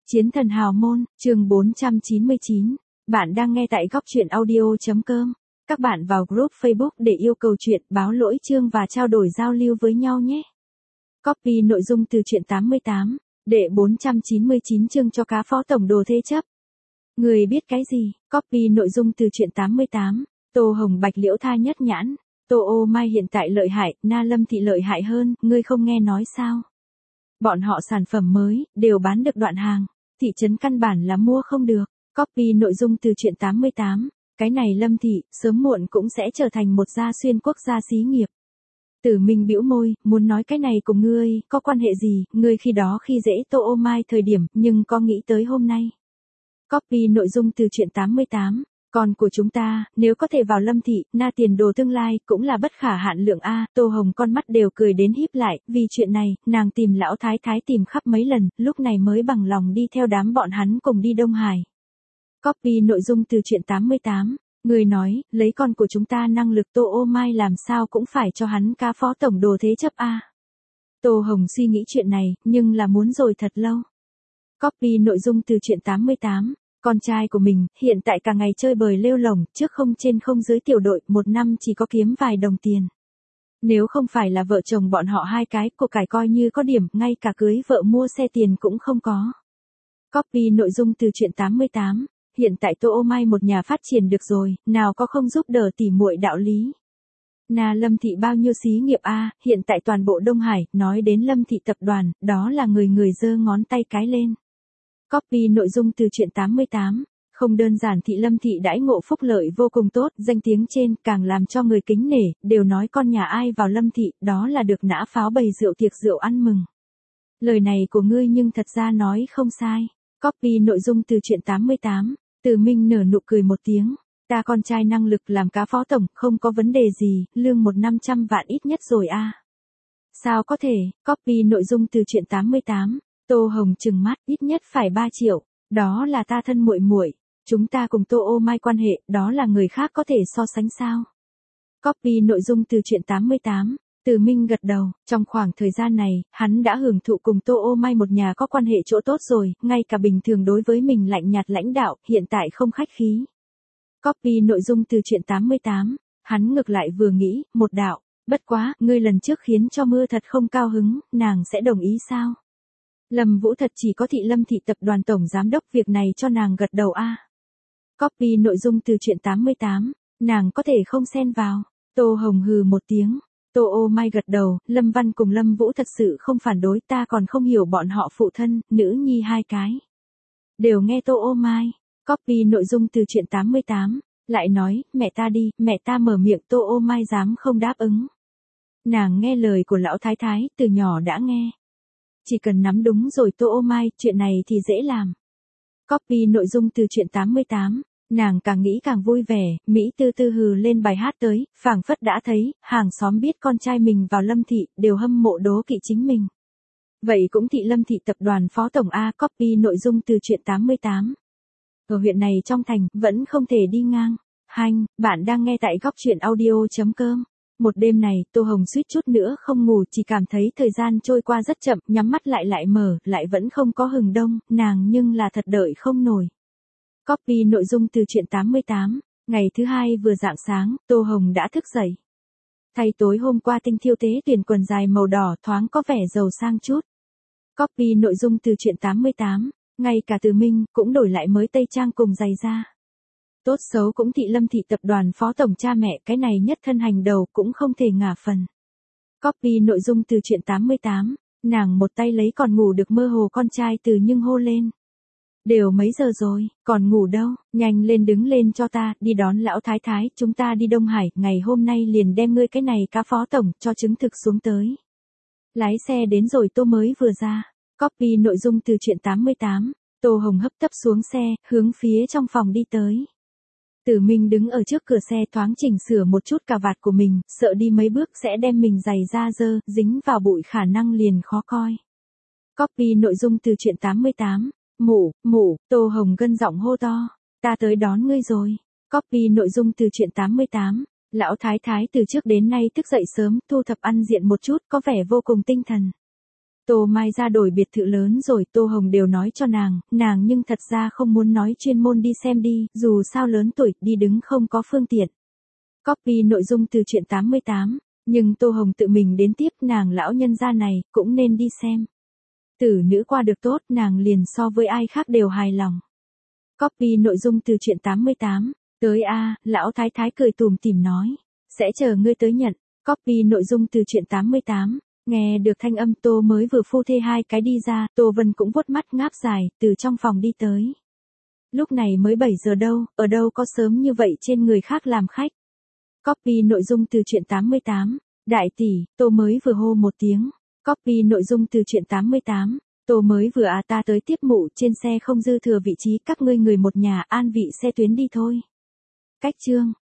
Chiến thần hào môn, chương 499. Bạn đang nghe tại góc truyện audio.com. Các bạn vào group Facebook để yêu cầu chuyện, báo lỗi chương và trao đổi giao lưu với nhau nhé. Copy nội dung từ truyện 88, đệ 499 chương cho cá phó tổng đồ thế chấp. Người biết cái gì? Copy nội dung từ truyện 88. Tô Hồng Bạch Liễu Tha nhất nhãn. Tô Ô Mai hiện tại lợi hại, Na Lâm Thị lợi hại hơn, ngươi không nghe nói sao? Bọn họ sản phẩm mới, đều bán được đoạn hàng. Thị trấn căn bản là mua không được. Copy nội dung từ truyện 88. Cái này Lâm Thị, sớm muộn cũng sẽ trở thành một gia xuyên quốc gia xí nghiệp. Tử Minh bĩu môi, muốn nói cái này cùng ngươi, có quan hệ gì, ngươi khi đó khi dễ Tô Ô Mai thời điểm, nhưng có nghĩ tới hôm nay. Copy nội dung từ truyện 88. Con của chúng ta, nếu có thể vào Lâm Thị, Na tiền đồ tương lai, cũng là bất khả hạn lượng A. Tô Hồng con mắt đều cười đến híp lại, vì chuyện này, nàng tìm lão thái thái tìm khắp mấy lần, lúc này mới bằng lòng đi theo đám bọn hắn cùng đi Đông Hải. Copy nội dung từ truyện 88. Người nói, lấy con của chúng ta năng lực Tô Ô Mai làm sao cũng phải cho hắn cá phó tổng đồ thế chấp A. Tô Hồng suy nghĩ chuyện này, nhưng là muốn rồi thật lâu. Copy nội dung từ truyện 88. Con trai của mình, hiện tại cả ngày chơi bời lêu lổng, trước không trên không dưới tiểu đội, một năm chỉ có kiếm vài đồng tiền. Nếu không phải là vợ chồng bọn họ hai cái, của cải coi như có điểm, ngay cả cưới vợ mua xe tiền cũng không có. Copy nội dung từ truyện 88. Hiện tại Tô Ô Mai một nhà phát triển được rồi, nào có không giúp đỡ tỉ muội đạo lý. Na Lâm Thị bao nhiêu xí nghiệp A, hiện tại toàn bộ Đông Hải, nói đến Lâm Thị tập đoàn, đó là người người giơ ngón tay cái lên. Copy nội dung từ truyện 88. Không đơn giản Thị Lâm Thị đãi ngộ phúc lợi vô cùng tốt, danh tiếng trên càng làm cho người kính nể, đều nói con nhà ai vào Lâm Thị, đó là được nã pháo bày rượu tiệc rượu ăn mừng. Lời này của ngươi nhưng thật ra nói không sai. Copy nội dung từ truyện 88. Từ Minh nở nụ cười một tiếng. Ta con trai năng lực làm cá phó tổng, không có vấn đề gì, lương 500 vạn ít nhất rồi a. Sao có thể? Copy nội dung từ truyện 88. Tô Hồng trừng mắt, ít nhất phải 3 triệu, đó là ta thân muội muội, chúng ta cùng Tô Ô Mai quan hệ, đó là người khác có thể so sánh sao? Copy nội dung từ truyện 88. Từ Minh gật đầu, trong khoảng thời gian này, hắn đã hưởng thụ cùng Tô Ô Mai một nhà có quan hệ chỗ tốt rồi, ngay cả bình thường đối với mình lạnh nhạt lãnh đạo, hiện tại không khách khí. Copy nội dung từ truyện 88. Hắn ngược lại vừa nghĩ, một đạo, bất quá, ngươi lần trước khiến cho mưa thật không cao hứng, nàng sẽ đồng ý sao? Lâm Vũ thật chỉ có Thị Lâm Thị tập đoàn tổng giám đốc việc này cho nàng gật đầu a. Copy nội dung từ truyện 88. Nàng có thể không xen vào. Tô Hồng hừ một tiếng. Tô Ô Mai gật đầu, Lâm Văn cùng Lâm Vũ thật sự không phản đối, ta còn không hiểu bọn họ phụ thân, nữ nhi hai cái. Đều nghe Tô Ô Mai. Copy nội dung từ truyện 88. Lại nói, mẹ ta đi, mẹ ta mở miệng Tô Ô Mai dám không đáp ứng. Nàng nghe lời của lão thái thái, từ nhỏ đã nghe. Chỉ cần nắm đúng rồi Tô Ô Mai, chuyện này thì dễ làm. Copy nội dung từ truyện 88. Nàng càng nghĩ càng vui vẻ, Mỹ tư tư hừ lên bài hát tới, phảng phất đã thấy, hàng xóm biết con trai mình vào Lâm Thị, đều hâm mộ đố kỵ chính mình. Vậy cũng Thị Lâm Thị tập đoàn phó tổng A. Copy nội dung từ truyện 88. Ở huyện này trong thành, vẫn không thể đi ngang. Hành, bạn đang nghe tại góc truyện audio.com. Một đêm này, Tô Hồng suýt chút nữa không ngủ, chỉ cảm thấy thời gian trôi qua rất chậm, nhắm mắt lại mở, lại vẫn không có hừng đông, nàng nhưng là thật đợi không nổi. Copy nội dung từ truyện 88. Ngày thứ hai vừa rạng sáng, Tô Hồng đã thức dậy. Thay tối hôm qua tinh thiêu tế tuyển quần dài màu đỏ thoáng có vẻ giàu sang chút. Copy nội dung từ truyện 88. Ngay cả Từ Minh cũng đổi lại mới tây trang cùng giày da. Tốt xấu cũng Thị Lâm Thị tập đoàn phó tổng cha mẹ, cái này nhất thân hành đầu cũng không thể ngả phần. Copy nội dung từ truyện 88. Nàng một tay lấy còn ngủ được mơ hồ con trai Từ nhưng hô lên. Đều mấy giờ rồi, còn ngủ đâu, nhanh lên đứng lên cho ta, đi đón lão thái thái, chúng ta đi Đông Hải, ngày hôm nay liền đem ngươi cái này cá phó tổng, cho chứng thực xuống tới. Lái xe đến rồi Tô mới vừa ra. Copy nội dung từ truyện 88. Tô Hồng hấp tấp xuống xe, hướng phía trong phòng đi tới. Tử Minh đứng ở trước cửa xe thoáng chỉnh sửa một chút cà vạt của mình, sợ đi mấy bước sẽ đem mình giày da dơ, dính vào bụi khả năng liền khó coi. Copy nội dung từ truyện 88. Mụ, Tô Hồng gân giọng hô to. Ta tới đón ngươi rồi. Copy nội dung từ truyện 88. Lão thái thái từ trước đến nay thức dậy sớm, thu thập ăn diện một chút, có vẻ vô cùng tinh thần. Tô Mai ra đổi biệt thự lớn rồi, Tô Hồng đều nói cho nàng nhưng thật ra không muốn nói chuyên môn đi xem đi, dù sao lớn tuổi, đi đứng không có phương tiện. Copy nội dung từ truyện 88, nhưng Tô Hồng tự mình đến tiếp, nàng lão nhân gia này, cũng nên đi xem. Tử nữ qua được tốt, nàng liền so với ai khác đều hài lòng. Copy nội dung từ truyện 88, tới a, lão thái thái cười tủm tỉm nói, sẽ chờ ngươi tới nhận. Copy nội dung từ truyện 88, nghe được thanh âm Tô mới vừa phu thê hai cái đi ra, Tô Vân cũng vuốt mắt ngáp dài, từ trong phòng đi tới. Lúc này mới 7 giờ đâu, ở đâu có sớm như vậy trên người khác làm khách. Copy nội dung từ truyện 88, đại tỷ, Tô mới vừa hô một tiếng. Copy nội dung từ truyện 88, Tô mới vừa ta tới tiếp mụ, trên xe không dư thừa vị trí, các ngươi người một nhà an vị xe tuyến đi thôi. Cách chương